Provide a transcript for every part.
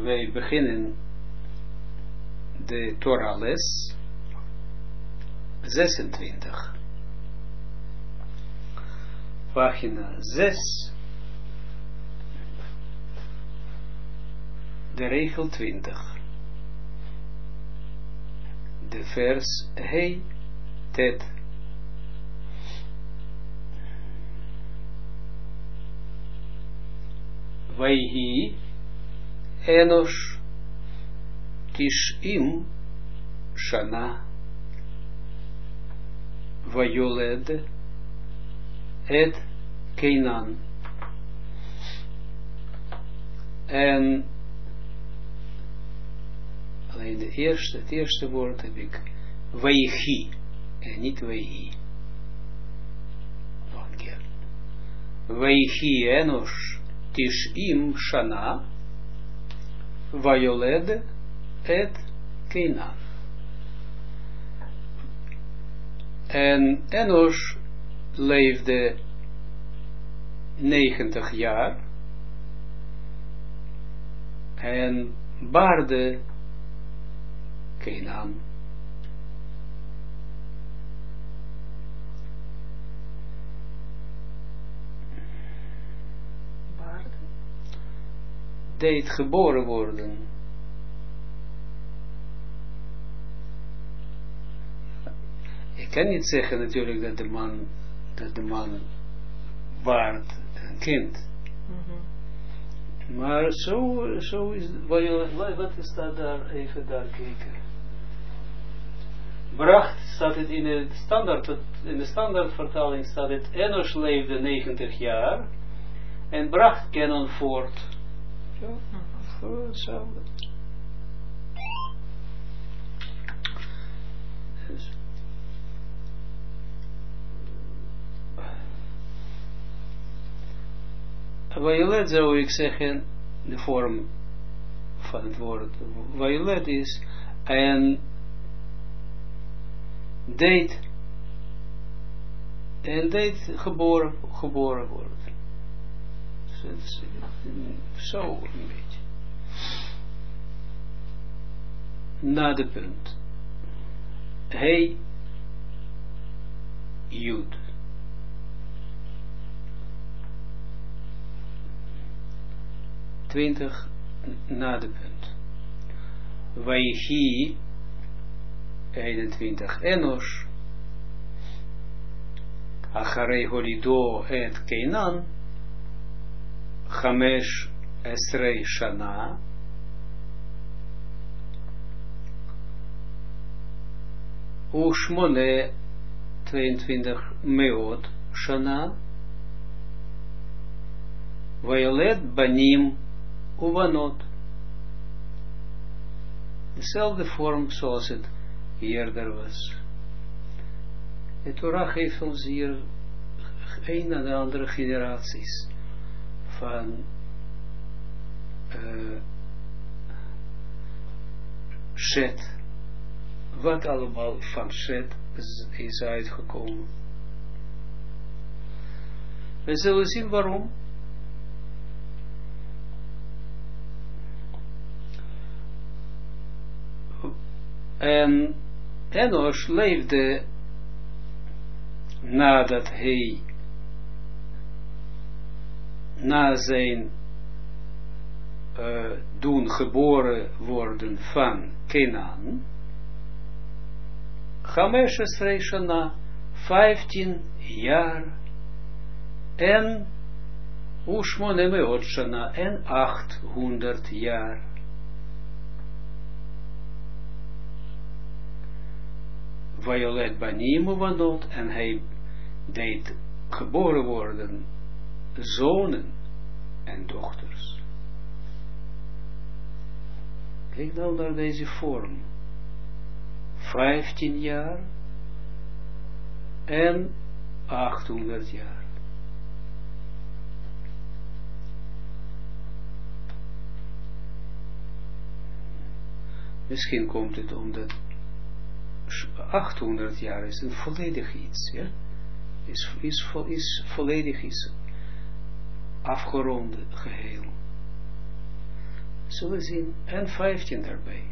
wij beginnen de Torah les 26. Pagina 6. De regel 20. De vers Hei Tet. Vayhi Enosh Tish'im Shana Vayoled Et Keinan. En alleen het eerste woord heb ik Vayhi en niet Vayhi. Nog een keer. Vayhi Enosh Tish'im Shana Vayoled Et Keinan. En Enosh leefde 90 jaar en baarde Keinan. Baarde? Deed geboren worden. Ik kan niet zeggen natuurlijk dat de man baart een kind. Maar zo is het. Wat staat daar? Even daar kijken. Bracht staat het in de standaardvertaling staat het Enosh leefde 90 jaar en bracht Kenan voort. Zo, hetzelfde. Violet zou ik zeggen, de vorm van het woord violet is en deed geboren worden. Zo een beetje. Na de punt. Hey, Jud. Na de punt. Vayhi 21 Enosh Acharei Holido et Keinan Chamesh Esrei Shana Ushmone 22 Meot Shana Vayolet Banim Uvanot. Dezelfde vorm zoals het eerder was. De Torah geeft ons hier een en de andere generaties van Shet. Wat allemaal van Shet is uitgekomen. We zullen zien waarom. En Enosh leefde nadat hij na zijn doen geboren worden van Kenan, Chamesh Esrei Shana, 15 jaar en Ushmone Meot Shana en 800 jaar. Violet Banim Uvanot en hij deed geboren worden zonen en dochters. Kijk dan naar deze vorm. 15 jaar en 800 jaar. Misschien komt het omdat 800 jaar is een volledig iets, ja? Is volledig iets afgerond geheel. zullen zien, en 15 erbij.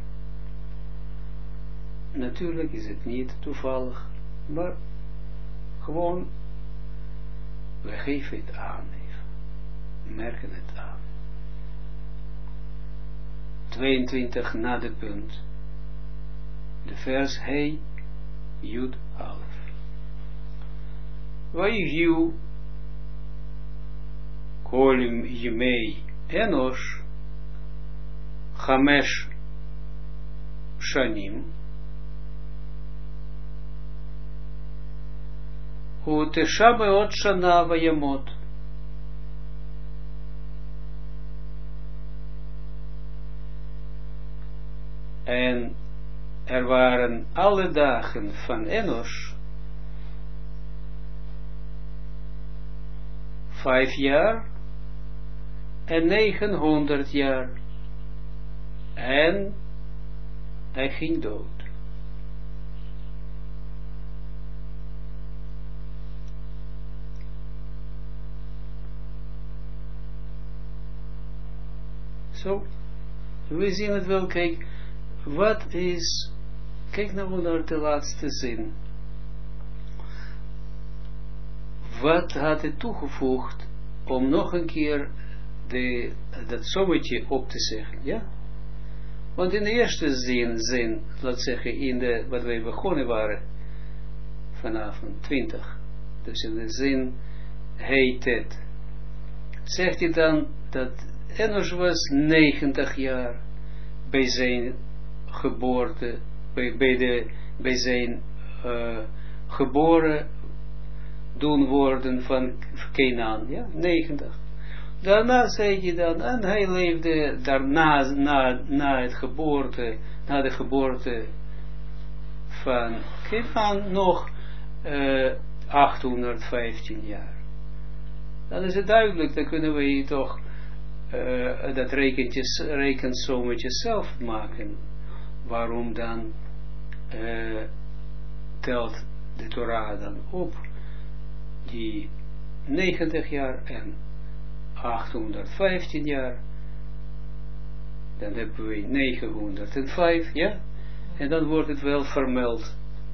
Natuurlijk is het niet toevallig, maar gewoon, we geven het aan even, merken het aan. 22 na de punt, de vers Hey, Jud Alef. Vayhiu kol yemei Enosh Chamesh Shanim Utesha meot shana vayamot. En er waren alle dagen van Enosh 5 jaar en 900 jaar. En hij ging dood. Zo, we zien het wel, kijk, wat is, kijk nou naar de laatste zin. Wat had hij toegevoegd om nog een keer dat sommetje op te zeggen, ja? Want in de eerste zin, laat zeggen, wat wij begonnen waren, vanavond 20, dus in de zin, heet het, zegt hij dan, dat Enosh was 90 jaar bij zijn geboorte, bij zijn geboren doen worden van Canaan, ja, 90. Daarna zei hij dan, en hij leefde daarna, na de geboorte van Canaan nog 815 jaar. Dan is het duidelijk, dan kunnen we toch dat rekensommetje zelf maken. Waarom dan telt de Torah dan op die 90 jaar en 815 jaar, dan hebben we 905, ja, en dan wordt het wel vermeld.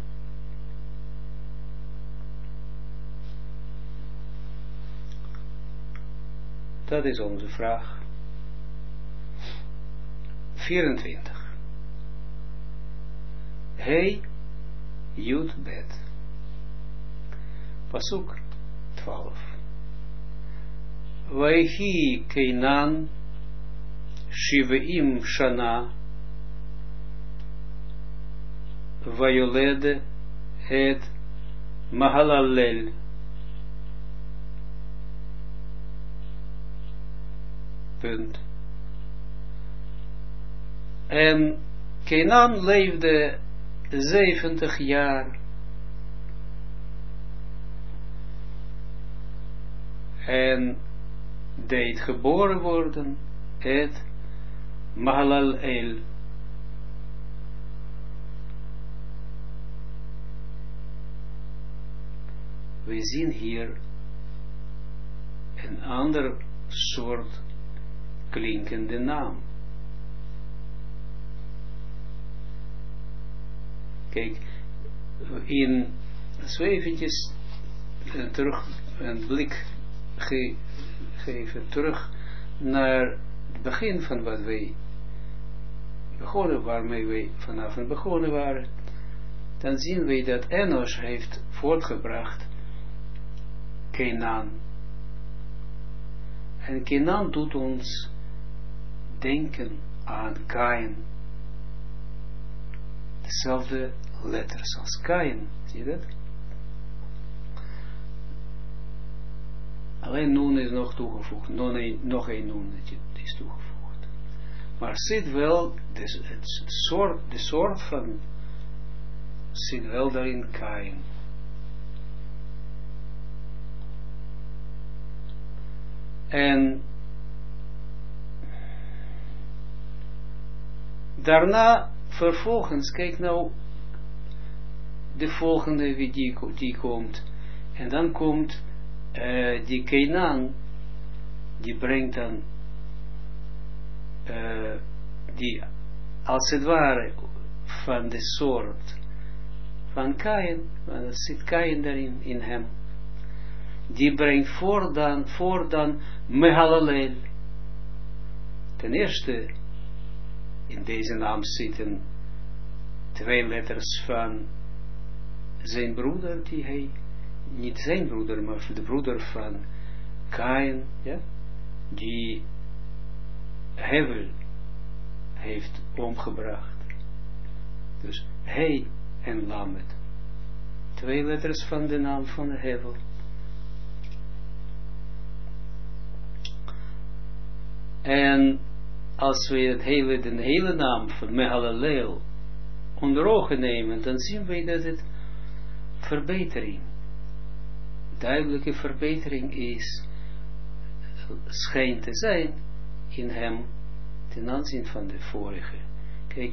Dat is onze vraag. 24. Hey, Jud Bet. Pasuk 12. Vayhi Keinan Shiveim Shana Vayoled Het Mahalalel. Punt. En Keinan leefde 70 jaar. En deed geboren worden het Mahalalel. We zien hier een ander soort klinkende naam. Kijk, als we eventjes terug een blik geven, terug naar het begin van wat wij begonnen, waarmee wij vanavond begonnen waren, dan zien we dat Enosh heeft voortgebracht Canaan. En Canaan doet ons denken aan Kain. Dezelfde letters als Kain, zie je dat? Alleen Nun is nog toegevoegd, nog een Nun is toegevoegd. Maar zit wel, de soort van, zit wel daarin Kain. En daarna, vervolgens, kijk nou, de volgende die komt. En dan komt die Canaan, die brengt dan die als het ware van de soort van Kain, want er zit Kain daarin, in hem, die brengt voor dan Mehalalel. Ten eerste, in deze naam zitten 2 letters van zijn broeder, die hij, niet zijn broeder, maar de broeder van Kain, ja, die Hevel heeft omgebracht. Dus hij en Lamed. 2 letters van de naam van Hevel. En als we de hele naam van Mehalalel onder ogen nemen, dan zien we dat het verbetering, duidelijke verbetering is, schijnt te zijn in hem ten aanzien van de vorige. Kijk,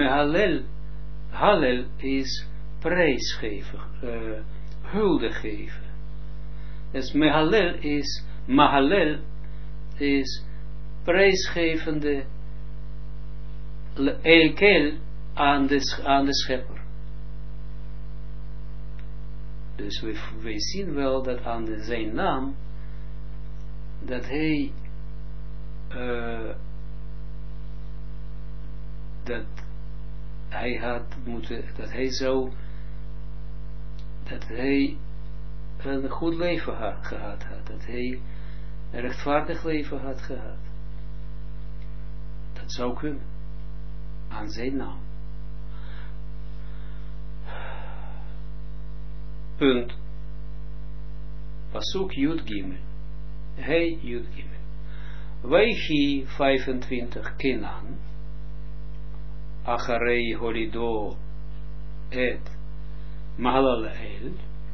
Hallel is prijsgeven, hulde geven. Dus Mahalel is prijsgevende Elkel aan de schepper. Dus we zien wel dat aan zijn naam, dat hij dat hij een goed leven gehad had, dat hij een rechtvaardig leven had gehad. Dat zou kunnen, aan zijn naam. Punt. Pasuk Yud Gimel. Hey Yud Gimel. Weichi 25 Kenan. Acharei Holido et Mahalalel.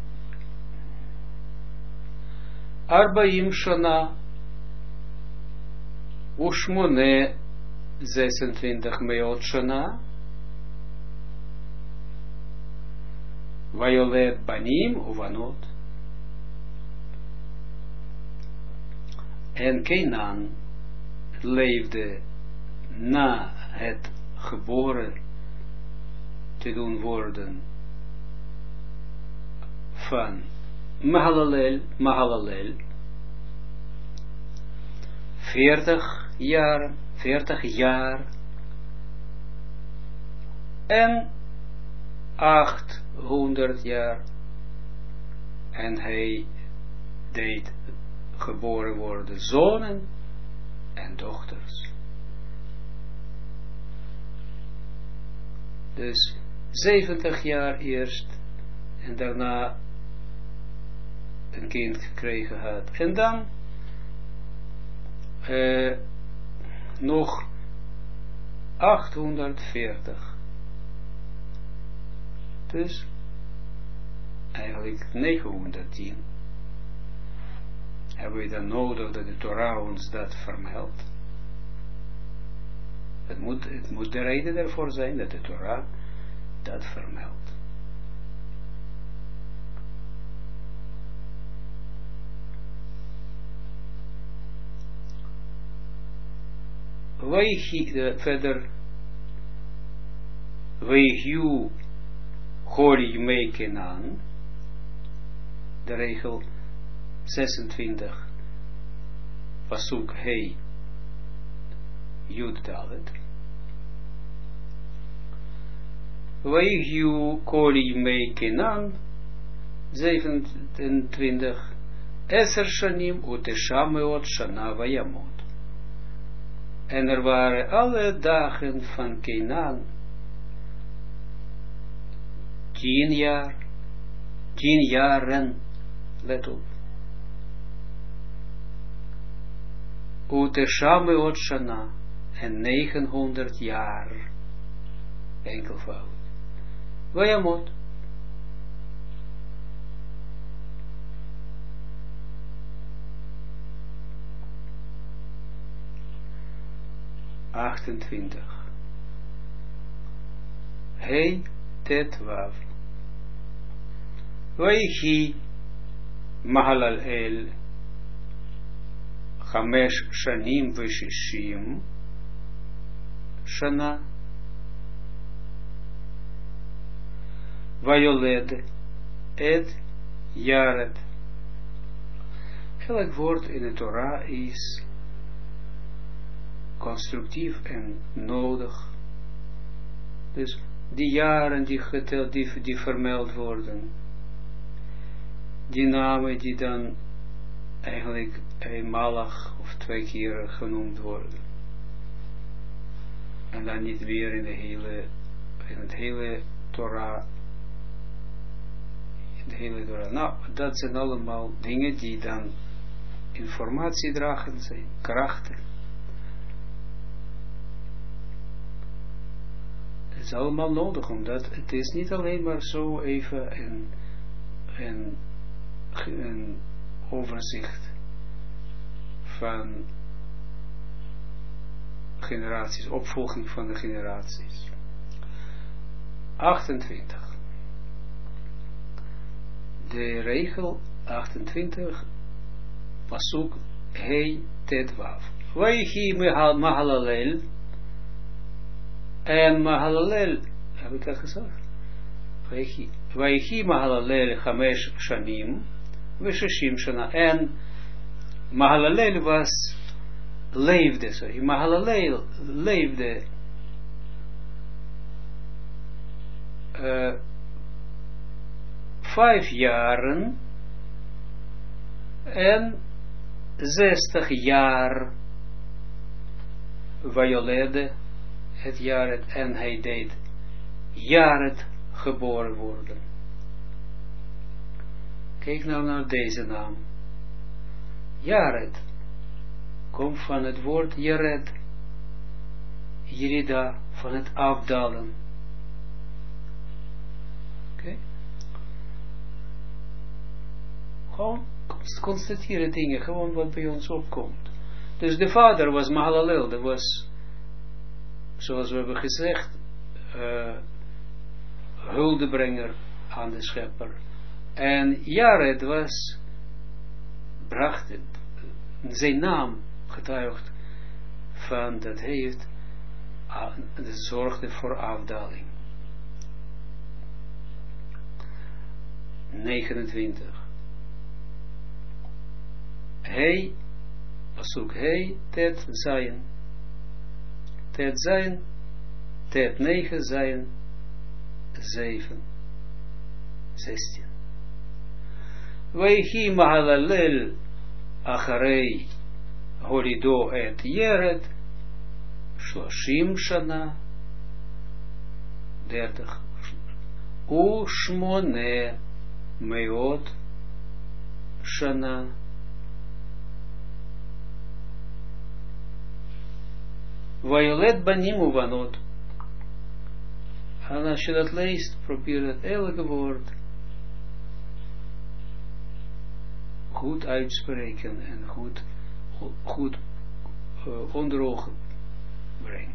Arbaim Shana. Ushmone 26 Meot Shana. Vayolet Banim Uvanot. En Kenan leefde na het geboren te doen worden van Mahalalel 40 jaar en 800 jaar, en hij deed geboren worden zonen en dochters. Dus 70 jaar eerst en daarna een kind gekregen had. En dan nog 840. Dus eigenlijk 910. Hebben we dan nodig dat de Torah ons dat vermeldt? Het moet de reden ervoor zijn dat de Torah dat vermeldt. Verder, Weihu Hori Mei Kenan, de regel 26, Pasuk Hei Yud Dalet. Weihu Hori Mei Kenan, 27, Eser Shanim Uteshameot Shana Vayamot. En er waren alle dagen van Kenan 10 jaar, 10 jaren, let op. Uteshameot Shana, en 900 jaar, enkelvoud. Vayamot. Hei Tetwav. Weichi Mahalalel 5 Shanim Veshishim Shana. Vayoled et Jared. Elk woord in de Torah is constructief en nodig. Dus die jaren die geteld, die vermeld worden, die namen die dan eigenlijk eenmalig of 2 keer genoemd worden. En dan niet meer in het hele Torah. Nou, dat zijn allemaal dingen die dan informatiedragend zijn, krachten. Het is allemaal nodig, omdat het is niet alleen maar zo even een overzicht van generaties, opvolging van de generaties. 28. De regel 28, pasuk hei tet wav. Vayhi Mahalalel, en Mahalalel, heb ik dat gezegd? Vayhi Mahalalel 5 shanim, v'sheshim shana, en Mahalalel leefde, Mahalalel leefde 5 jaren en 60 jaar Vayolede het Jared, en hij deed Jared geboren worden. Kijk nou naar deze naam. Jared komt van het woord Jared, Yerida, van het afdalen. Oké? Gewoon constateren dingen, gewoon wat bij ons opkomt. Dus de vader was Mahalalel, dat was, zoals we hebben gezegd, huldebrenger aan de schepper. En Jared bracht zijn naam getuigd van dat hij heeft, zorgde voor afdaling. 29. Hij, pasuk hij, tet zayin. Tet zayin, tet 9 zayin, 7, 16. Vayhi Mahalalel acharei holido et Jared 30 shana, 30. Ushmone meot shana. Vayolet banim uvanot. En als je dat leest, probeer dat elke woord goed uitspreken en goed onder ogen brengen.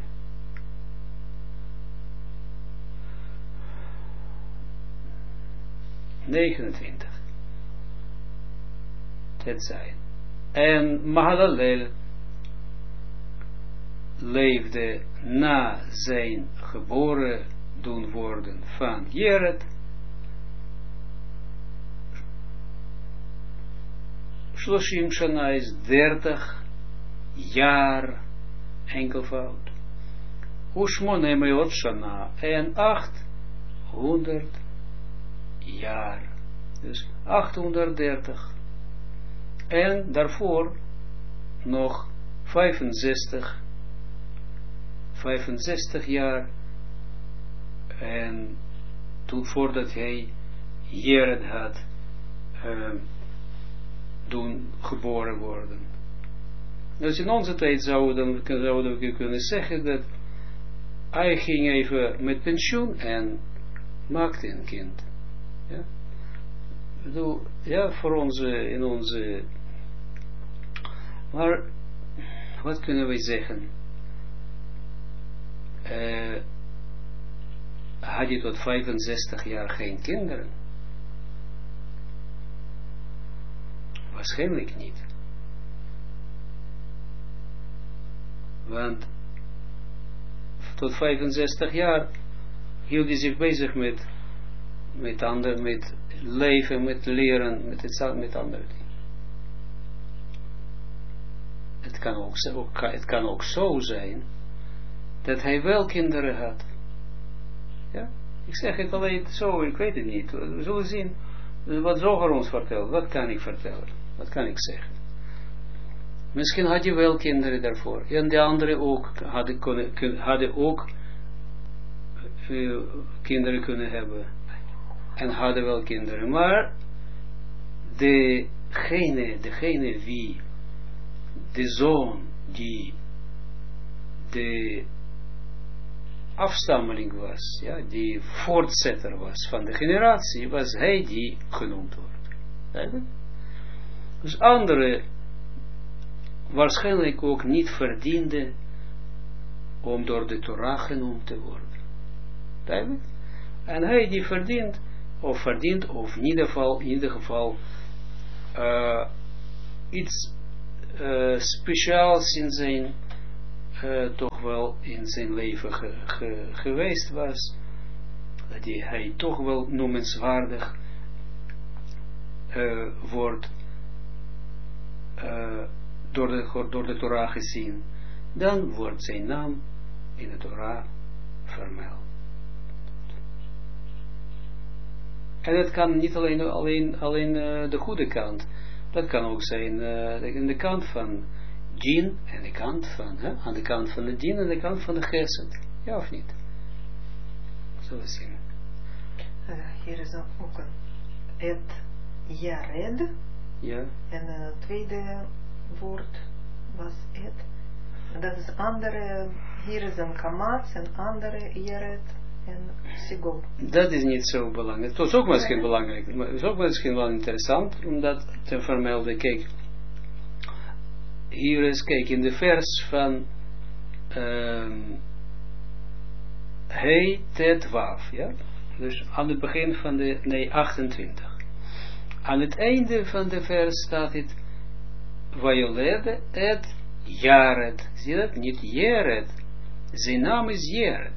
Het zijn. En Mahalalel leefde na zijn geboren doen worden van Jared 30 shana is 30 jaar enkelvoud. Ushmone meot shana en 800 jaar. Dus 830. En daarvoor nog 65 jaar. En toen voordat hij Jared had doen geboren worden. Dus in onze tijd zouden we kunnen zeggen dat hij ging even met pensioen en maakte een kind. Ja? Ja, voor onze, in onze, maar wat kunnen wij zeggen? Had je tot 65 jaar geen kinderen? Waarschijnlijk niet. Want tot 65 jaar hield hij zich bezig met leven, met leren, met andere dingen. Het kan ook zo zijn dat hij wel kinderen had. Ja? Ik zeg het alleen zo, ik weet het niet. We zullen zien wat Zoger ons vertelt. Wat kan ik vertellen? Wat kan ik zeggen? Misschien had je wel kinderen daarvoor. En de anderen ook hadden ook kinderen kunnen hebben. En hadden wel kinderen. Maar degene wie de zoon die de afstammeling was, ja, die voortzetter was van de generatie, was hij die genoemd wordt. Eigenlijk. Dus anderen waarschijnlijk ook niet verdiende om door de Torah genoemd te worden. Eigenlijk. En hij die verdient of in ieder geval iets speciaals in zijn toch wel in zijn leven geweest was, dat hij toch wel noemenswaardig wordt door de Torah gezien, dan wordt zijn naam in de Torah vermeld. En het kan niet alleen de goede kant, dat kan ook zijn in de kant van dien en de kant van, aan de kant van de dien en de kant van de gesed. Ja of niet? Zullen we zien. Hier is ook een et jared. Ja. En het tweede woord was et. En dat is andere, hier is een kamatz en andere jared en sigol. Dat is niet zo belangrijk. Het is ook misschien belangrijk. Maar het is ook misschien wel interessant om dat te vermelden. Kijk. Hier is, kijk, in de vers van He Tet Waf, ja? Dus aan het begin van 28. Aan het einde van de vers staat het Vayolede et Jared. Zie je dat? Niet Jared. Zijn naam is Jared.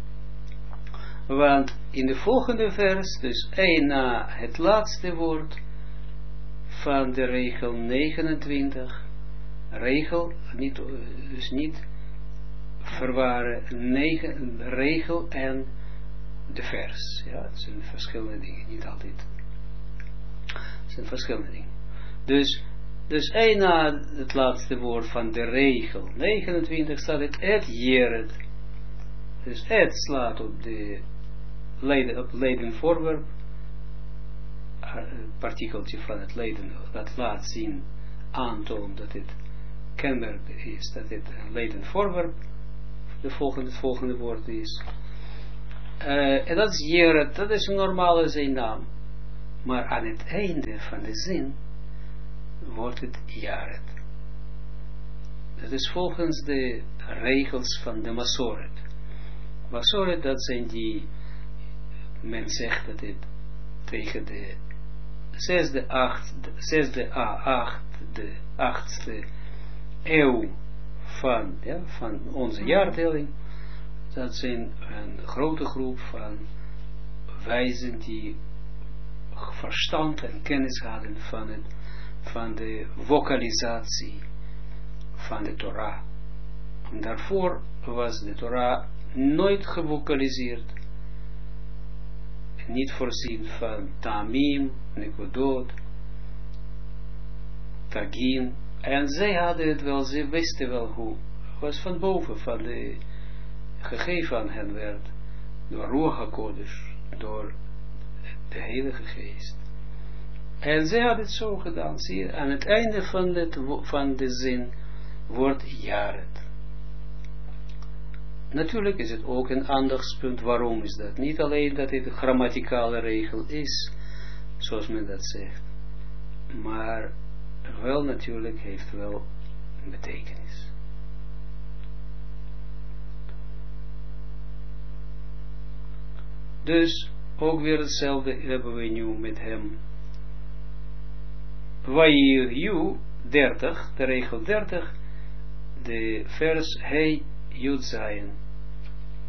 Want in de volgende vers, dus één na het laatste woord van de regel 29, regel, dus niet verwarren, regel en de vers. Ja, het zijn verschillende dingen, niet altijd. Het zijn verschillende dingen. Dus één na het laatste woord van de regel 29 staat het et jeret. Dus et slaat op de leden voorwerp, partikeltje van het leden, dat laat zien, aantoont dat het kenmerk is, dat het een leden voorwerp, het volgende woord is. En dat is jeret, dat is een normale zijnaam. Maar aan het einde van de zin wordt het jaret. Dat is volgens de regels van de Masoret. Masoret, dat zijn die, men zegt dat het tegen de de 8e eeuw van onze jaartelling, dat zijn een grote groep van wijzen die verstand en kennis hadden van de vocalisatie van de Torah. En daarvoor was de Torah nooit gevocaliseerd, niet voorzien van tamim, nekodot, tagin, en zij hadden het wel, ze wisten wel hoe, was van boven, van de gegeven aan hen werd, door Ruach HaKodesh, door de Heilige Geest. En zij had het zo gedaan, zie je, aan het einde van de zin wordt jaret. Natuurlijk is het ook een aandachtspunt, waarom is dat? Niet alleen dat het een grammaticale regel is, zoals men dat zegt, maar wel natuurlijk heeft wel een betekenis. Dus ook weer hetzelfde hebben we nu met hem. Vayiyu 30, de regel 30, de vers Hey Yud Zayin.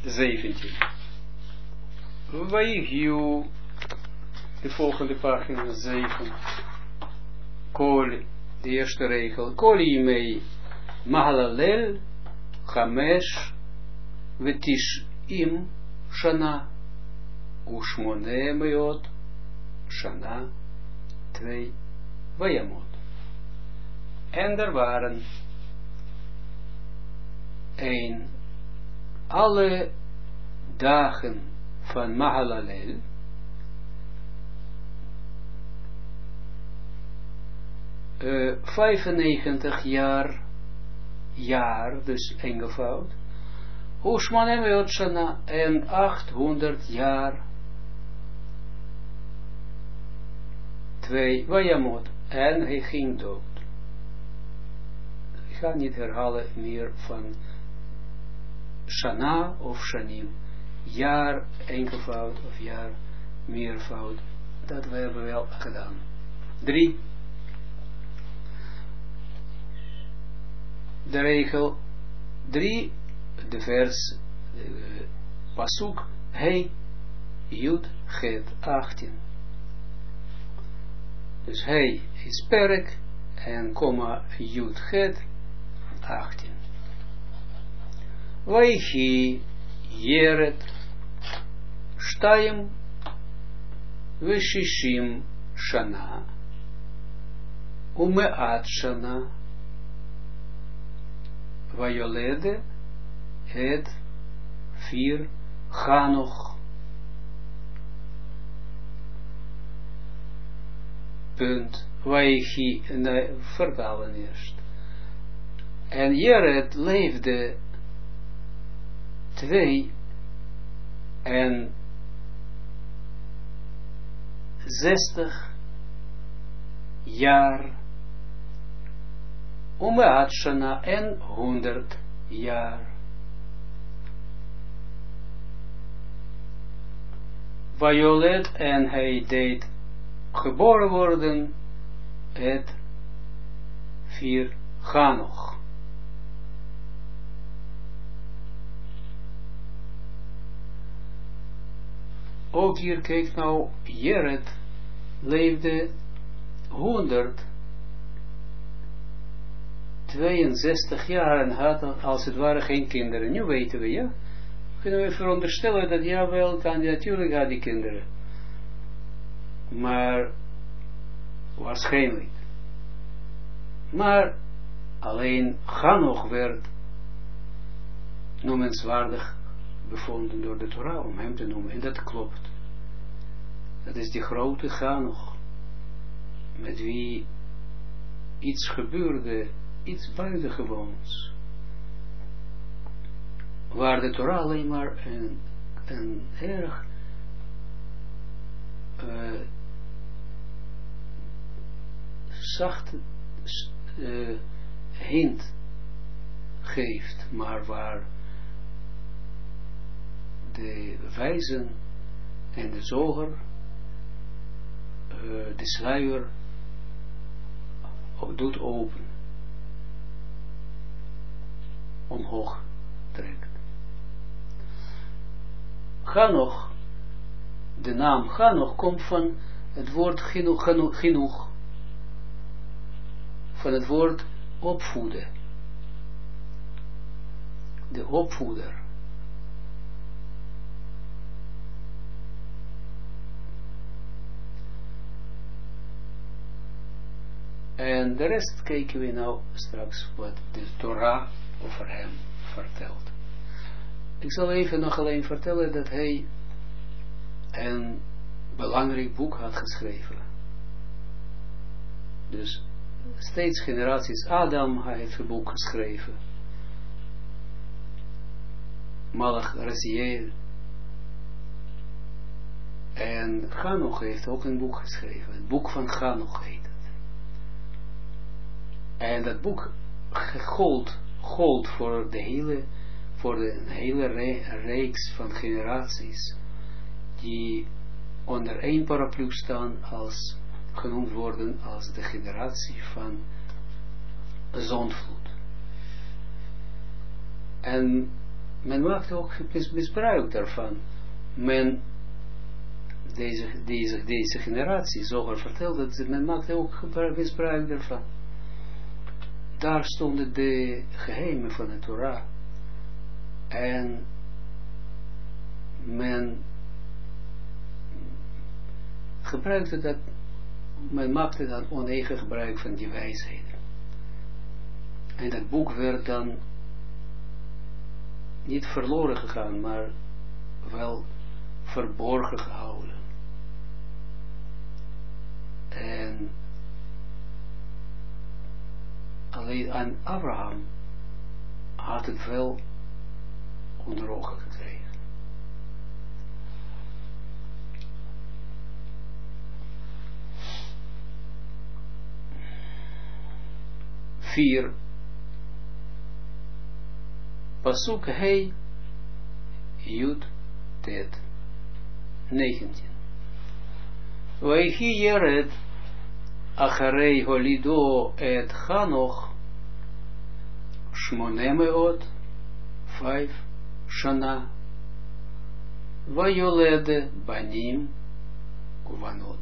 17. Vaigiu, de volgende pagina 7. Kol, de eerste regel. Kol yimei Mahalalel, Chamesh, Vetish im Shana, Ushmone meot, Shana, 2, Vayamot. En er waren 1. Alle dagen van Mahalalel, uh, 95 jaar, dus enkelvoud, Ushmanem Meot Shana, en 800 jaar, 2, Vayamot, en hij ging dood. Ik ga niet herhalen meer van Shana of Shanim, jaar enkelvoud of jaar meervoud, dat we hebben wel gedaan. 3. De regel 3, de vers, de pasuk, Hey, Yud, Het, 18. Dus Hey is perk, en komma Yud, Het, 18. Vaichi, Yeret, Shtayim, Veshishim, Shana, Umeat Shana, Vayolede, Het, 4, Chanoch. Punt. Vaichi, vertalen eerst. En Jered leefde 62 jaar, Umeat Shana, en 100 jaar. Violet, en hij deed geboren worden, het 4, Chanoch. Ook hier, kijk nou, Jered leefde 162 jaar en had als het ware geen kinderen. Nu weten we, ja? Kunnen we veronderstellen dat jawel, dan natuurlijk had die kinderen. Maar, waarschijnlijk. Maar, alleen Chanoch werd noemenswaardig bevonden door de Torah, om hem te noemen. En dat klopt. Dat is die grote Chanoch, met wie iets gebeurde, iets buitengewoons. Waar de Torah alleen maar een erg zachte hint geeft, maar waar de wijzen en de zoger de sluier doet open, omhoog trekt. Chanoch, de naam Chanoch komt van het woord chinuch, van het woord opvoeden, de opvoeder. En de rest kijken we nou straks wat de Torah over hem vertelt. Ik zal even nog alleen vertellen dat hij een belangrijk boek had geschreven. Dus steeds generaties Adam, hij heeft een boek geschreven. Malach, Raziel. En Chanoch heeft ook een boek geschreven. Het boek van Chanoch heet het. En dat boek gold voor de hele reeks van generaties die onder één paraplu staan, als genoemd worden als de generatie van zondvloed. En men maakt ook misbruik daarvan. Deze generatie, Zohar vertelt dat men maakt ook misbruik daarvan. Daar stonden de geheimen van de Torah. En men gebruikte dat, men maakte dan oneigen gebruik van die wijsheden. En dat boek werd dan niet verloren gegaan, maar wel verborgen gehouden. En alleen aan Abraham had het wel onder ogen gekregen. Pasuk Hei Yud Tet 19. Vayhi Yered Acharei Holido et Chanoch 5 Shana Vayolede Banim Uvanot.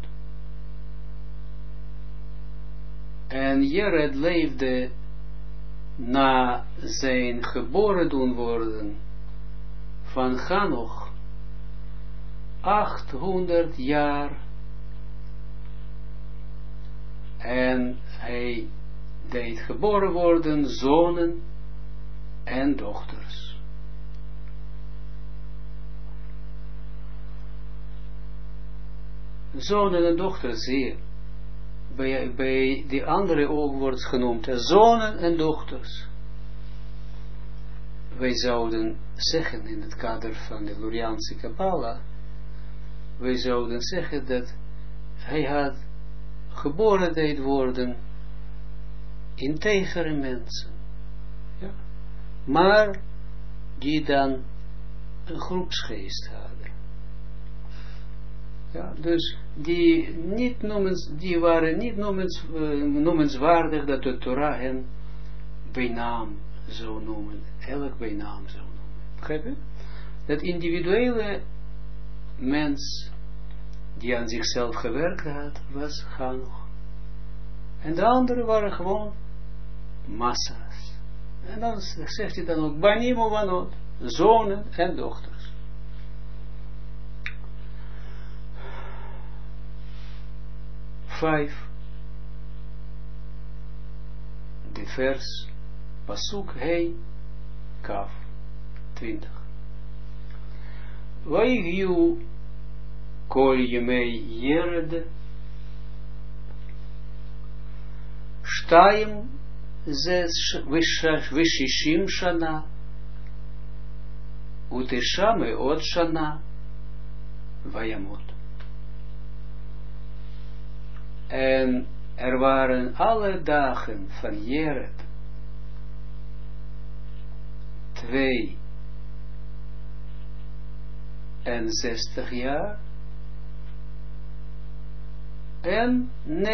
En Jered leefde na zijn geboren doen worden van Chanoch 800 jaar. En hij deed geboren worden zonen en dochters. Zonen en dochters, zie je. Bij die andere ook wordt genoemd zonen en dochters. Wij zouden zeggen in het kader van de Luriaanse Kabbalah, wij zouden zeggen dat hij had geboren deed worden integere mensen. Ja. Maar die dan een groepsgeest hadden. Ja, dus die waren niet noemenswaardig dat de Torah hen bij naam zou noemen. Elk bij naam zou noemen. Begrijp je? Dat individuele mens die aan zichzelf gewerkt had, was Chanoch. En de anderen waren gewoon massa's. En dan zegt hij dan ook, Banim Uvanot, zonen en dochters. De vers Pasuk Hei Kaf 20. Vayhiu kol yemei Yered 62 shana utesha meot shana vayamot. En er waren alle dagen van Jered 62 jaar en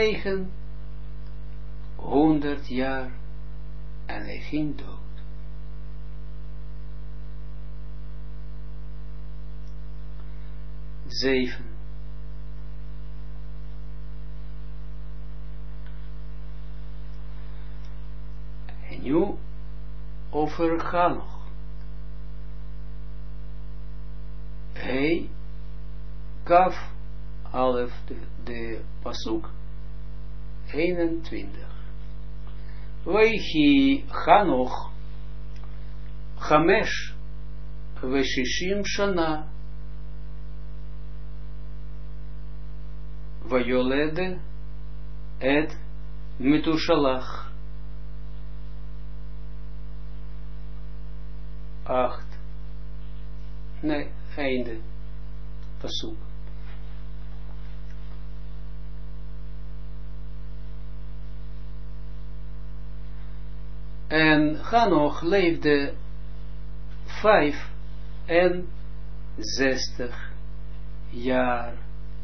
900 jaar en hij ging dood. Zeven. En nu over Chanoch. Hij gaf Alef de Pasuk 21. Vayhi Chanoch 65 shana Vayolede et Metushalach 8. Nee, einde. Pasuk. En Chanoch leefde 65 jaar.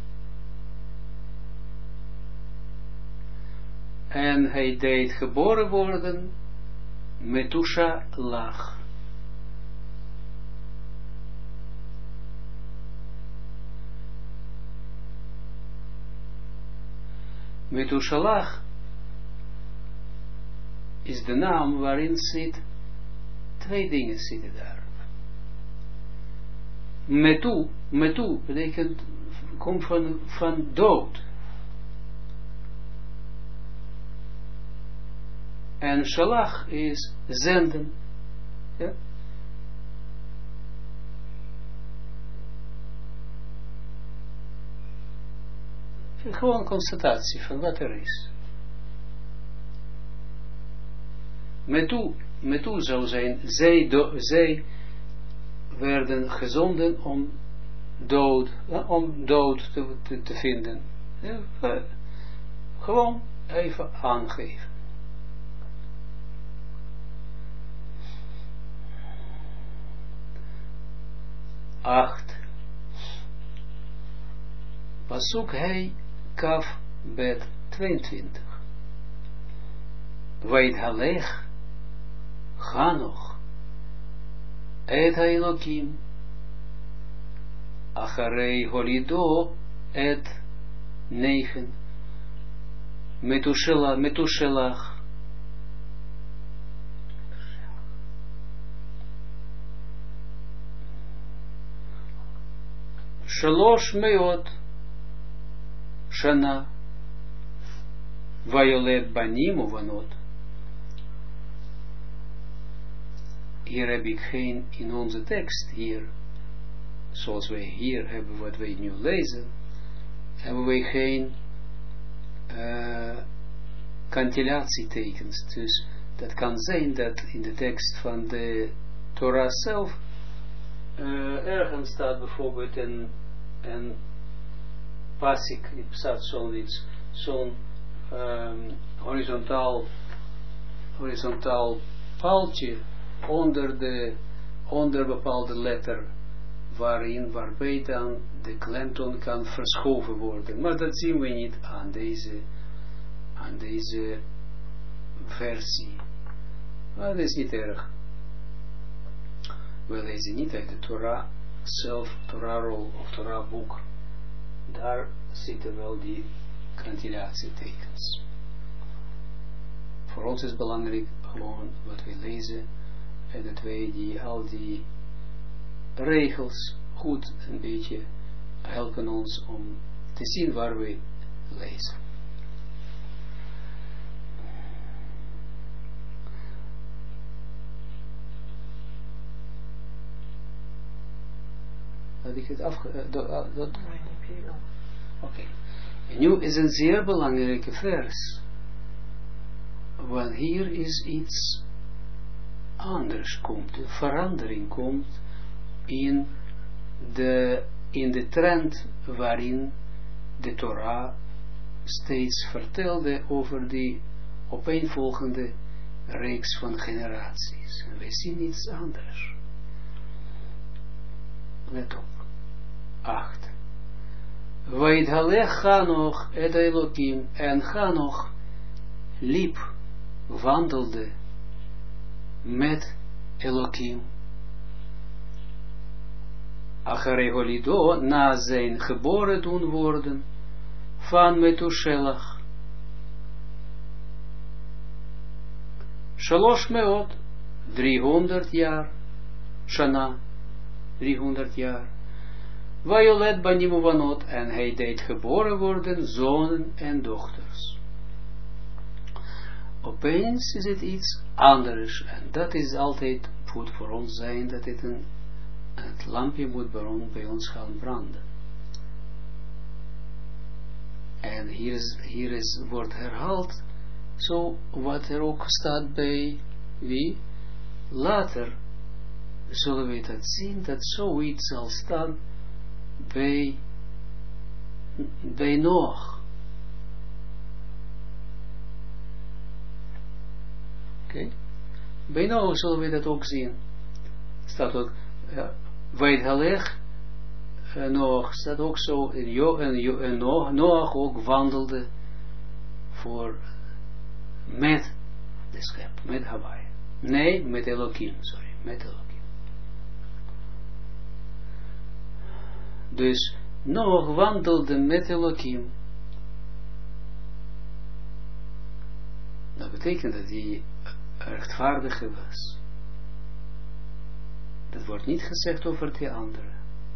En hij deed geboren worden Metushalach. Metushalach is de naam waarin zit, twee dingen zitten daar. Metu betekent, komt van dood. En shalach is zenden. Ja? Gewoon constatatie van wat er is. Metu zou zijn, zij werden gezonden om dood te vinden. Ja, gewoon even aangeven. Pasuk hij kaf bet 22. Vaidhalech Chanoch et Elokim Acharei Holido et 9 Metushelach Shalosh Meot Shana Vayolet Banim Uvanot. Hier heb ik geen, in onze tekst hier, zoals wij hier hebben, wat wij nu lezen, hebben wij geen kantillatietekens. Dus dat kan zijn dat in de tekst van de Torah zelf ergens staat bijvoorbeeld een pasik, staat zo'n horizontaal paaltje onder bepaalde letter, waarbij dan de klemtoon kan verschoven worden. Maar dat zien we niet aan deze versie. Maar dat is niet erg. We lezen niet uit de Torah zelf, Torah-rol of Torah-boek. Daar zitten wel die kantillatietekens. Voor ons is belangrijk gewoon wat we lezen en dat wij al die regels goed een beetje helpen ons om te zien waar we lezen. Had ik het Oké. En nu is een zeer belangrijke vers. Want hier is iets anders komt. De verandering komt in de trend waarin de Torah steeds vertelde over die opeenvolgende reeks van generaties. En wij zien iets anders. Let op. 8. Vaidhalech Chanoch et Elokim, en Chanoch liep, wandelde met Elokim. Acharei Holido, na zijn geboren doen worden van Metushelach. Shalosh meot, 300 jaar, Shana, 300 jaar. Vayolet banim uvanot, en hij deed geboren worden zonen en dochters. Opeens is het iets anders, en dat is altijd, moet voor ons zijn, dat het lampje moet bij ons gaan branden. En hier wordt herhaald, zo wat er ook staat bij wie? Later zullen we dat zien, dat zoiets zal staan bij Noach. Oké? Bij Noach zullen we dat ook zien. Staat ook, Vaidhalech Noach, staat ook zo, en Noach ook wandelde met de schep, met Hawaii. Nee, met Elohim, sorry, met Elohim. Dus Noach wandelde met Elohim. betekent dat hij rechtvaardige was. Dat wordt niet gezegd over die anderen.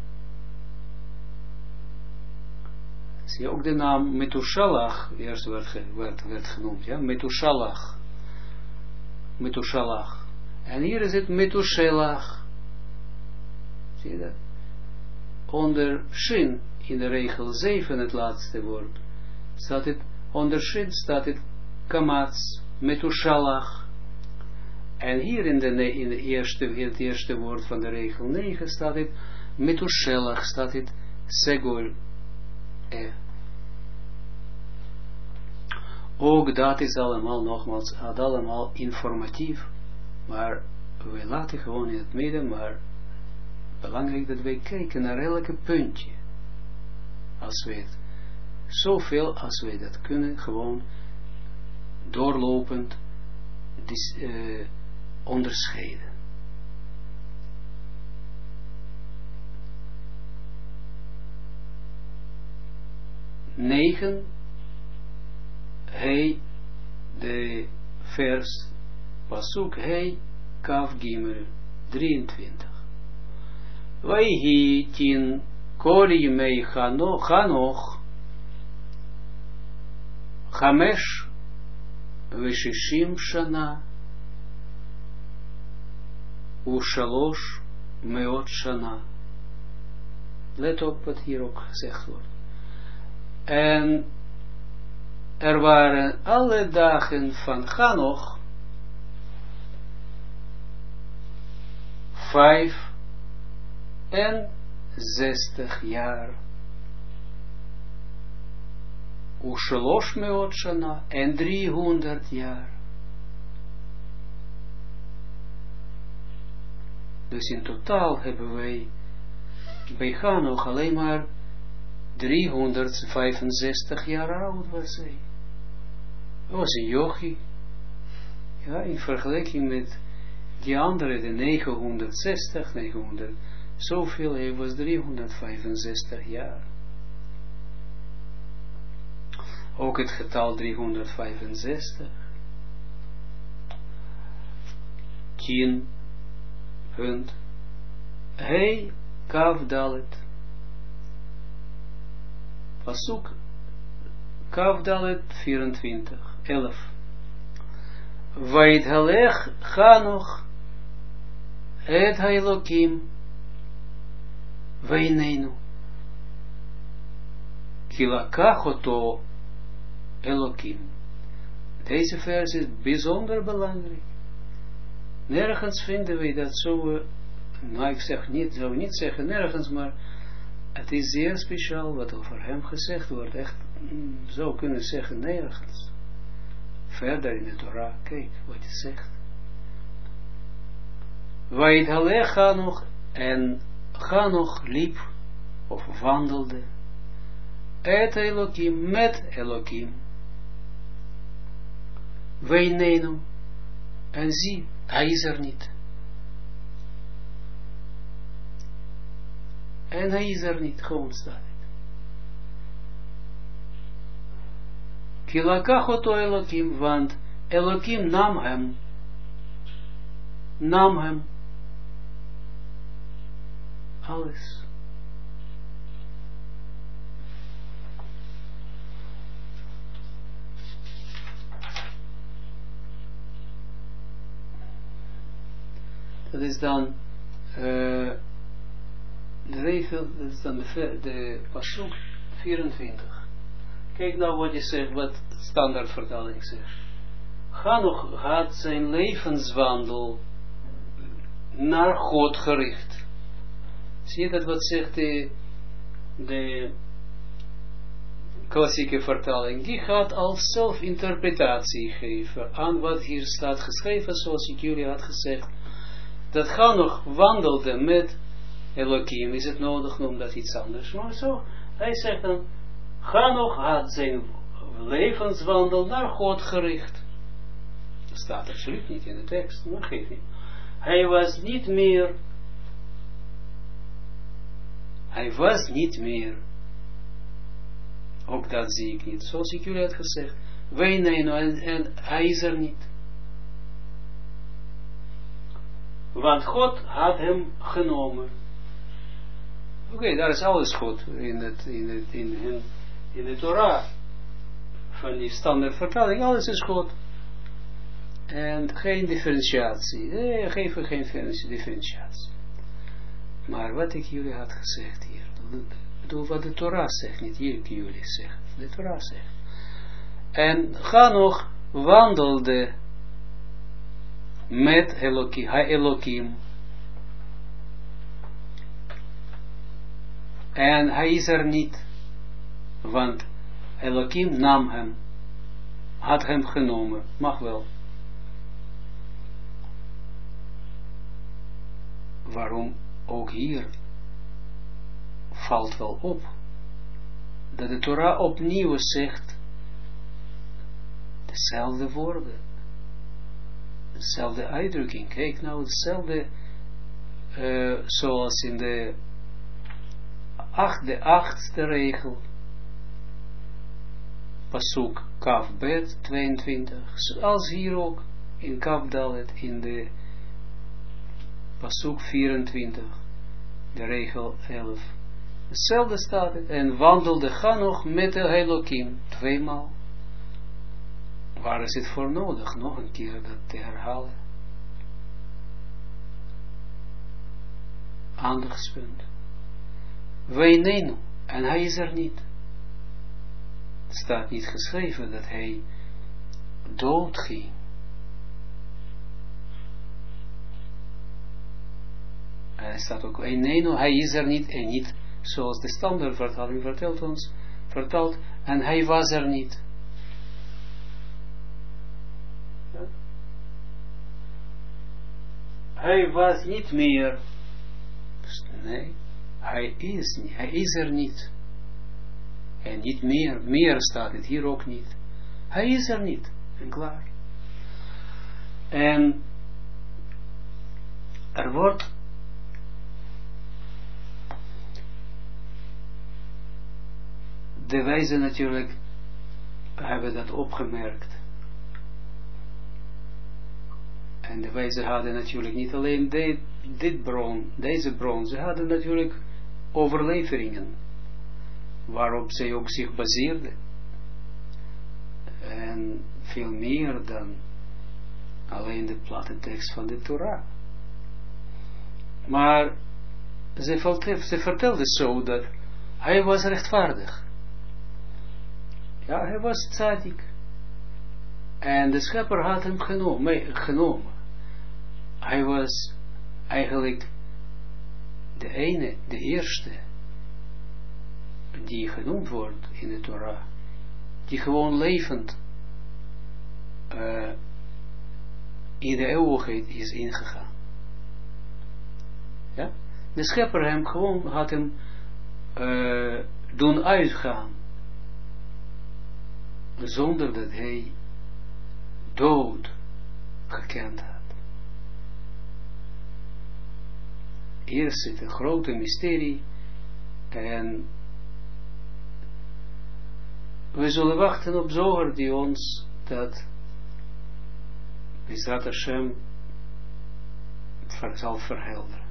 Zie je ook de naam Metushalach, eerst werd genoemd, ja, Metushalach. Metushalach. En hier is het Metushelach. Zie je dat? Onder Shin, in de regel 7, het laatste woord, staat het, onder Shin staat het Kamats, Metushalach. En hier in het eerste woord van de regel 9 staat het Metushelach, staat het Segol. Ook dat is allemaal, nogmaals, allemaal informatief, maar we laten gewoon in het midden, maar belangrijk dat wij kijken naar elke puntje. Als we het, zoveel als wij dat kunnen, gewoon doorlopend onderscheiden. Negen, hij, de vers, pasuk, hij, kaf gimel, 23. Vaihi tin kol yemei Chanoch, Chamesh, Veshishim shana, Ushalosh, Meot shana. Let op wat hier ook gezegd wordt. En er waren alle dagen van Chanoch 65 jaar. Ushalosh meot shana, en 300 jaar. Dus in totaal hebben wij bij Chanoch alleen maar 365 jaar oud was hij. Hij was een yogi. Ja, in vergelijking met die andere, de 960, 900, zoveel, hij was 365 jaar. Ook het getal 365. 10 punt. Hij kaf dalet. Pasuk kaf dalet 24. 11. Vaidhalech Chanoch et Hailokim Veinenu Kilakachoto Elokim. Deze vers is bijzonder belangrijk. Nergens vinden we dat zo, nou ik zeg niet, zou niet zeggen nergens, maar het is zeer speciaal wat over hem gezegd wordt. Echt, zou kunnen zeggen nergens. Verder in de Torah, kijk wat hij zegt. Vaidhalech Chanoch, en Chanoch liep, of wandelde, et Elokim, met Elokim. Veinenu, en zie, hij is er niet. En hij is er niet, gewoon staat het. Kilakachoto Elokim, want Elokim nam hem, alles. Dat is dan de regel, dat is dan de pasuk 24. Kijk nou wat je zegt, wat standaardvertaling zegt. Chanoch had zijn levenswandel naar God gericht. Zie je dat wat zegt de klassieke vertaling? Die gaat als zelfinterpretatie geven aan wat hier staat geschreven, zoals ik jullie had gezegd. Dat Chanoch wandelde met Elohim, is het nodig om dat iets anders. Maar zo, hij zegt dan, Chanoch had zijn levenswandel naar God gericht. Dat staat absoluut niet in de tekst, maar geef niet. Hij was niet meer, ook dat zie ik niet, zoals ik jullie had gezegd, en hij is er niet. Want God had hem genomen. Oké, daar is alles goed in de Torah. Van die standaard vertaling, alles is goed. En geen differentiatie. Geef er geen differentiatie. Maar wat ik jullie had gezegd hier. Bedoel wat de Torah zegt, niet jullie zegt. De Torah zegt. En Hanoch wandelde met Elohim. En hij is er niet. Want Elohim nam hem. Had hem genomen. Mag wel. Waarom ook hier valt wel op dat de Torah opnieuw zegt dezelfde woorden, dezelfde uitdrukking. Kijk nou, hetzelfde zoals in de achtste regel, pasuk Kaf Bet 22, zoals hier ook in Kaf Dalet in de pasuk 24, de regel 11. Hetzelfde staat het. En wandelde Hanoch met de Elohim 2 maal. Waar is het voor nodig? Nog een keer dat te herhalen. Aandachtspunt. Weinenu. En hij is er niet. Het staat niet geschreven dat hij dood ging. En er staat ook Weinenu. Hij is er niet. En niet zoals de standaardvertaling vertelt. En hij was er niet. Hij was niet meer. Nee, hij is er niet. En niet meer. Meer staat het hier ook niet. Hij is er niet. En klaar. En er wordt de wijze natuurlijk hebben dat opgemerkt. En de wijzen hadden natuurlijk niet alleen deze bron, ze hadden natuurlijk overleveringen, waarop zij ook zich baseerden. En veel meer dan alleen de platte tekst van de Torah. Maar ze vertelde zo dat hij was rechtvaardig. Ja, hij was tzaddik. En de schepper had hem genomen. Hij was eigenlijk de eerste die genoemd wordt in de Torah, die gewoon levend in de eeuwigheid is ingegaan. Ja? De schepper had hem doen uitgaan, zonder dat hij dood gekend had. Hier zit een grote mysterie en we zullen wachten op Zohar die ons dat Bezrat Hashem zal verhelderen.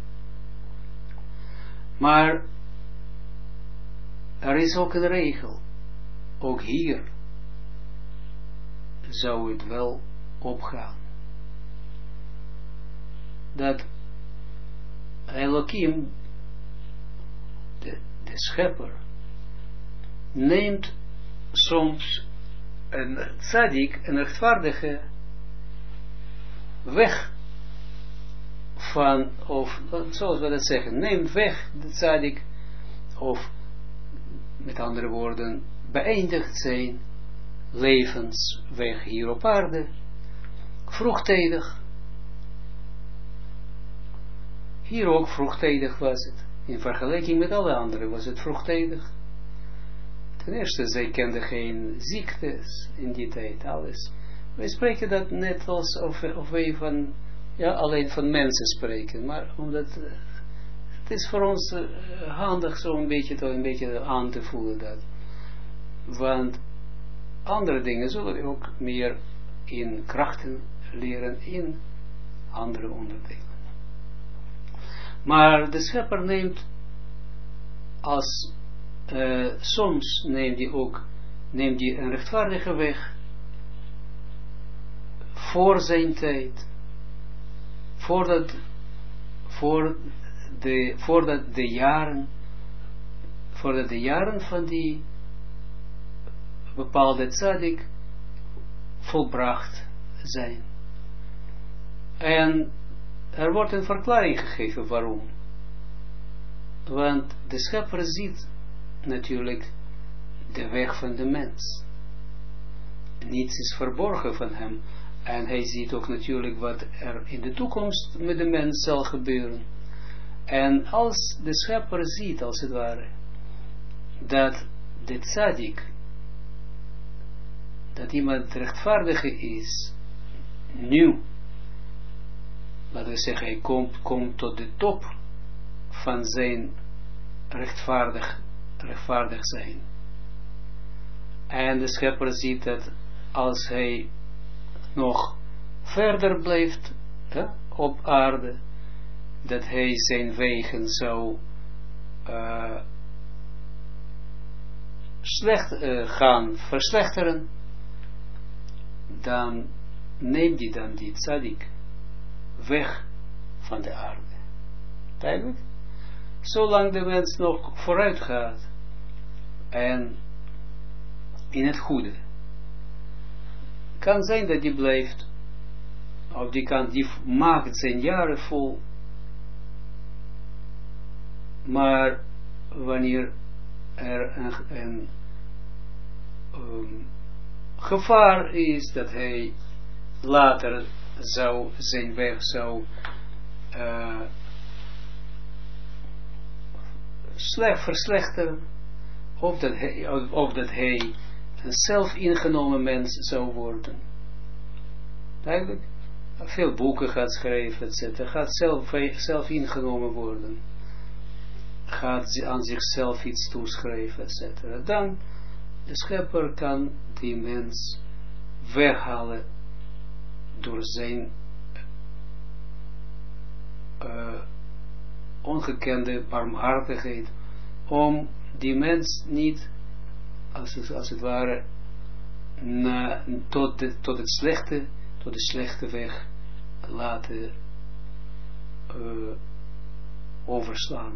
Maar er is ook een regel, ook hier zou het wel opgaan, dat Elohim, de schepper, neemt soms een tzaddik, een rechtvaardige, weg van, of zoals we dat zeggen, neemt weg de tzaddik, of met andere woorden, beëindigt zijn levensweg hier op aarde, vroegtijdig. Hier ook vroegtijdig was het. In vergelijking met alle anderen was het vroegtijdig. Ten eerste, zij kenden geen ziektes in die tijd, alles. Wij spreken dat net alsof wij van, ja, alleen van mensen spreken. Maar omdat, het is voor ons handig zo een beetje aan te voelen dat. Want andere dingen zullen we ook meer in krachten leren in andere onderdelen. Maar de schepper neemt als soms neemt hij een rechtvaardige weg voor zijn tijd, voordat de jaren van die bepaalde tzaddik volbracht zijn. En er wordt een verklaring gegeven waarom. Want de schepper ziet natuurlijk de weg van de mens. Niets is verborgen van hem. En hij ziet ook natuurlijk wat er in de toekomst met de mens zal gebeuren. En als de schepper ziet, als het ware, dat de tzaddik, dat iemand rechtvaardige is, nu, laten we zeggen, hij komt tot de top van zijn rechtvaardig zijn. En de schepper ziet dat als hij nog verder blijft op aarde, dat hij zijn wegen zou gaan verslechteren, dan neemt hij dan die tzaddik weg van de aarde. Duidelijk? Zolang de mens nog vooruit gaat en in het goede, kan zijn dat die blijft, of die maakt zijn jaren vol, maar wanneer er een gevaar is dat hij later zijn weg zou slecht verslechteren, of dat hij een zelfingenomen mens zou worden. Eigenlijk, veel boeken gaat schrijven, etc. Gaat zelf ingenomen worden. Gaat aan zichzelf iets toeschrijven, etc. Dan, de schepper kan die mens weghalen door zijn ongekende barmhartigheid, om die mens niet, als het ware, tot de slechte weg laten overslaan.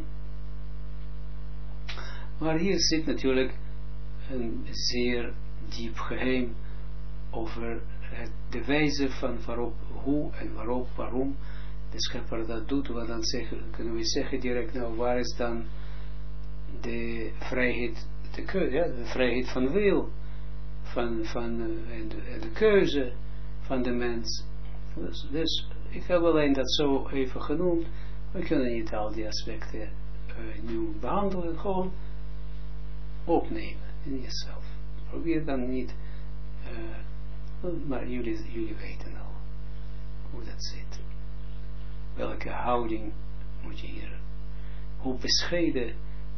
Maar hier zit natuurlijk een zeer diep geheim over de wijze van hoe en waarom de schepper dat doet. Want dan kunnen we zeggen direct, nou, waar is dan de vrijheid, de vrijheid van wil, en de keuze van de mens. Dus ik heb alleen dat zo even genoemd. We kunnen niet al die aspecten nu behandelen, gewoon opnemen in jezelf. Probeer dan niet, maar jullie weten al hoe dat zit. Welke houding moet je hier, hoe bescheiden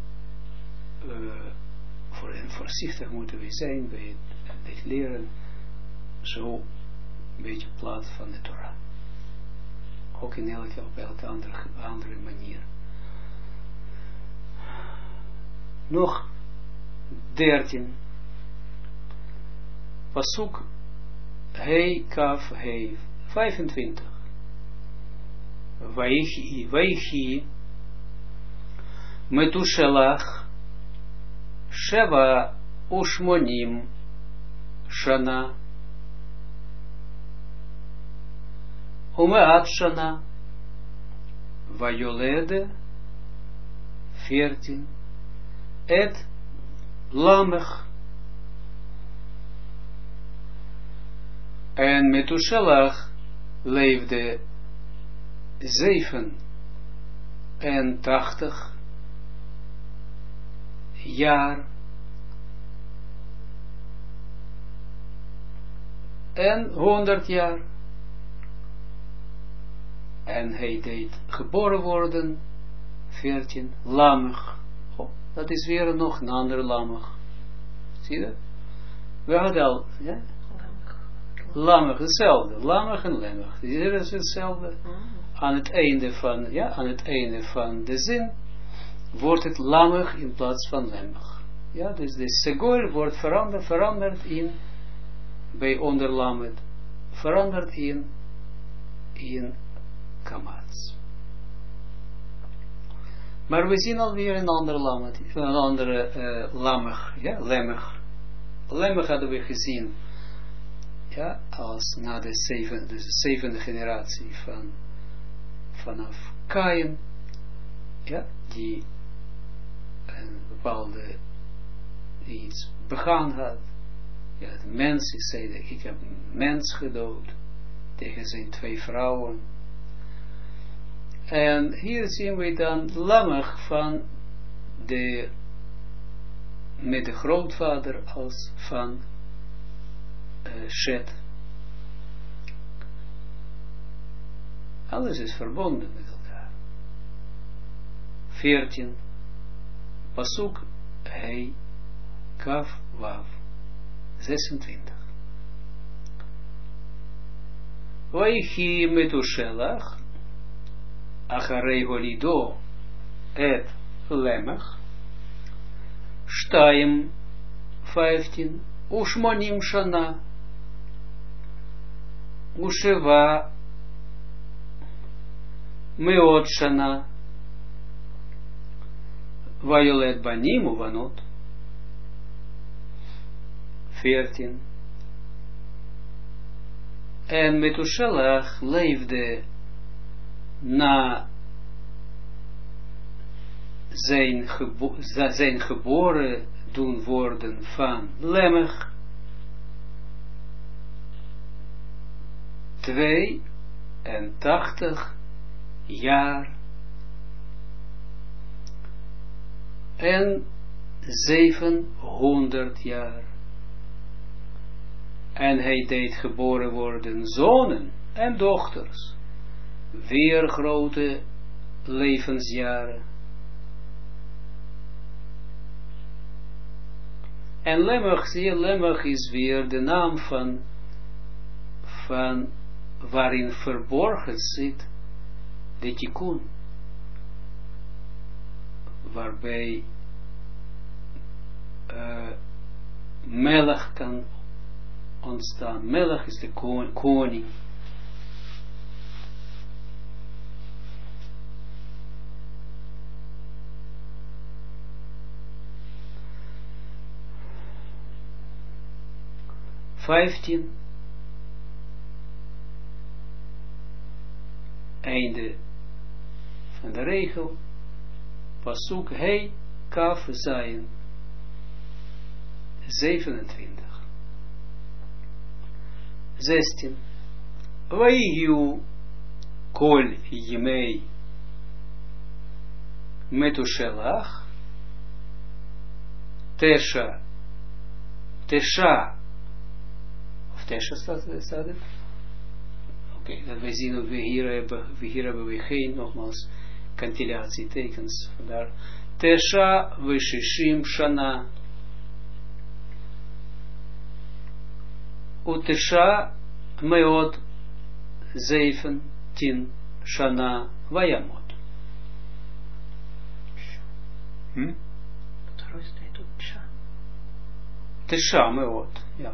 en voorzichtig moeten we zijn bij het leren, zo een beetje plat van de Torah. Ook op elke andere manier. Nog 13. Pasuk Hei Kaf Hei 25. Vaichi Metushelach Sheva Ushmonim Shana Umeat Shana Vayolede 14 Et Lamech. En Metushelach leefde 87 jaar en 100 jaar. En hij deed geboren worden 14 Lamech. Oh, dat is weer nog een andere Lamech. Zie je dat? We hadden al, ja? Lamech, hetzelfde. Lamech en lemech. Hier is hetzelfde. Aan het einde van de zin wordt het lamech in plaats van lemech. Ja, dus de segol wordt veranderd in, bij onder lamet, veranderd in kamats. Maar we zien alweer een andere lamet, een andere lamech, ja, lemech. Lemech hadden we gezien, ja, als na de zevende generatie vanaf Kain, ja, die een bepaalde iets begaan had. Ja, de mens, zei ik heb een mens gedood tegen zijn 2 vrouwen. En hier zien we dan Lamech met de grootvader als van Shet. Alles is verbonden met elkaar. 14. Pasuk Hei Kaf Wav 26. Vaichi Metushelach Acharei Holido et Lemech 15 Ushmonim Shana Usheva Meot Shana Vayolet Banim Uvanot 14 En Metushelach leefde na zijn geboren doen worden van Lemech 82 jaar en 700 jaar. En hij deed geboren worden zonen en dochters, weer grote levensjaren. En Lemech is weer de naam van waarin verborgen zit de tikkun, waarbij Melech kan ontstaan. Melech is de koning. Einde van de regel. Pasuk Hei Kaf Zayin 27. 16. Vaihiu kol yemei Metushelach Tesha of Tesha staat het? Oké, dat wij zien dat hier hebben we geen, nogmaals, kantillatietekens. Vandaar Tesha Veshishim Shana Utesha Meot 17 Shana Vayamot. Второй стоит тут Тша. Tesha Meot, ja.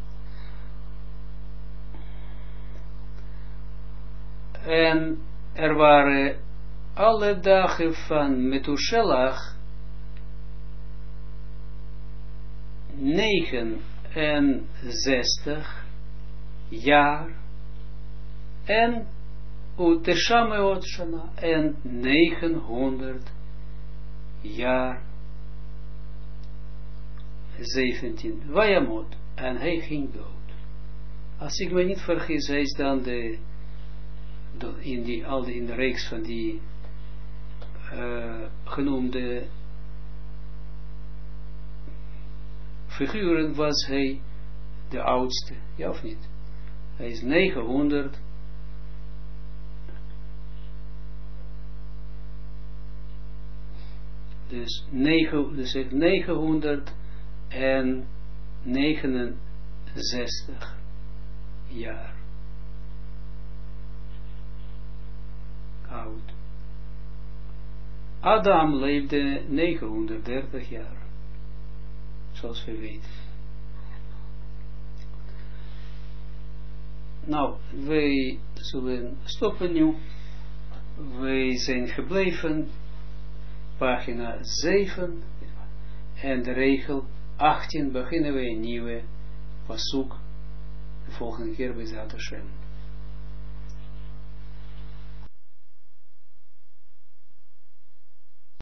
En er waren alle dagen van Metushelach 69 jaar en Utesha Meot Shana en 900 jaar 17 Vayamot en hij ging dood. Als ik me niet vergis, hij is dan in de reeks van die genoemde figuren was hij de oudste, ja of niet? Hij is 900 dus 900 en 69 jaar oud. Adam leefde 930 jaar, zoals we weten. Nou, wij zullen stoppen nu. Wij zijn gebleven, pagina 7, en de regel 18 beginnen we een nieuwe pasuk, de volgende keer bij Zat Hashem.